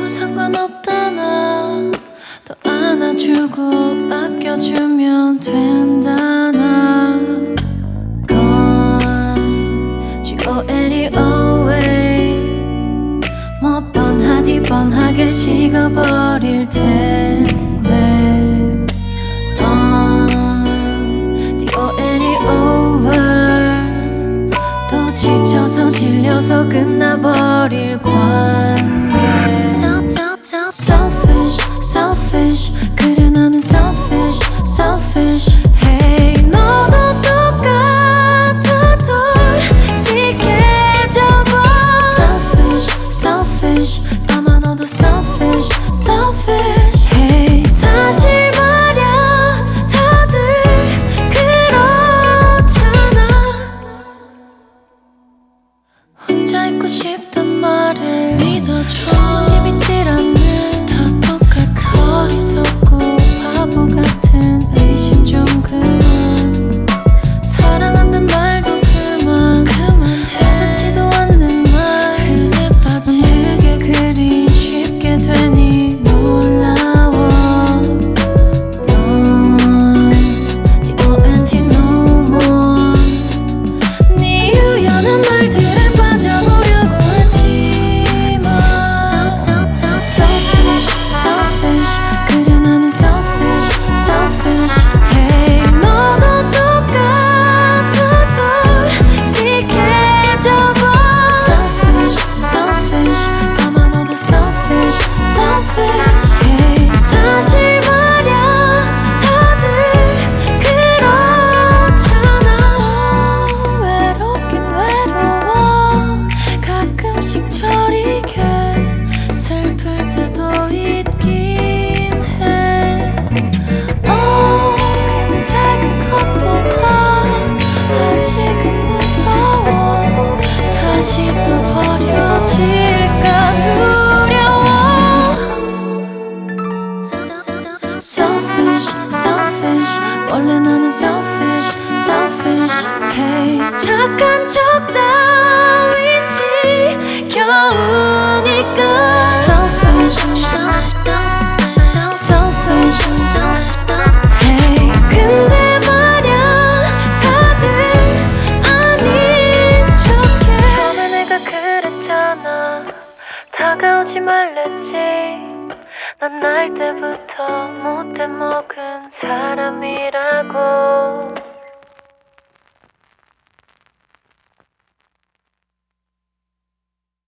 아무 상관없다 나 더 안아주고 아껴주면 된다 나 Gone G-O-N-E away 뭐 뻔하디 뻔하게 식어버릴 텐데 Done D-O-N-E over 또 지쳐서 질려서 끝나버릴 관계 Selfish, selfish 그래 나는 selfish, selfish Hey 너도 똑같아 솔직해져봐 Selfish, selfish 아마 너도 selfish, selfish Hey 사실 말야 다들 그렇잖아 혼자 있고 싶단 말을 믿어줘 조금씩 믿질 않는 다 똑같아 어리석고 바보 같은 의심 좀 그만 사랑한단 말도 그만해 와닿지도 않는 말 흔해 빠진 그게 그리 쉽게 되니 놀라워 넌 D-O-N-T no more 네 유연한 말들에 빠져보려고 했지만 Selfish, selfish 그래 나는 selfish, selfish Hey 너도 똑같아 솔직해져봐 Selfish, selfish 아마 너도 selfish, selfish Hey 사실 말야 다들 그렇잖아 외롭긴 외로워 가끔씩 저리게 슬플 때도 있긴 해 근데 그것보다 아직은 무서워 다시 또 버려질까 두려워 Selfish, selfish 원래 나는 selfish, selfish Hey 착한 척 따윈 지겨우니까 Selfish, selfish Hey 근데 말야 다들 아닌 척해 처음에 내가 그랬잖아 다가오지 말랬지 난 날 때부터 못돼 먹은 사람이라고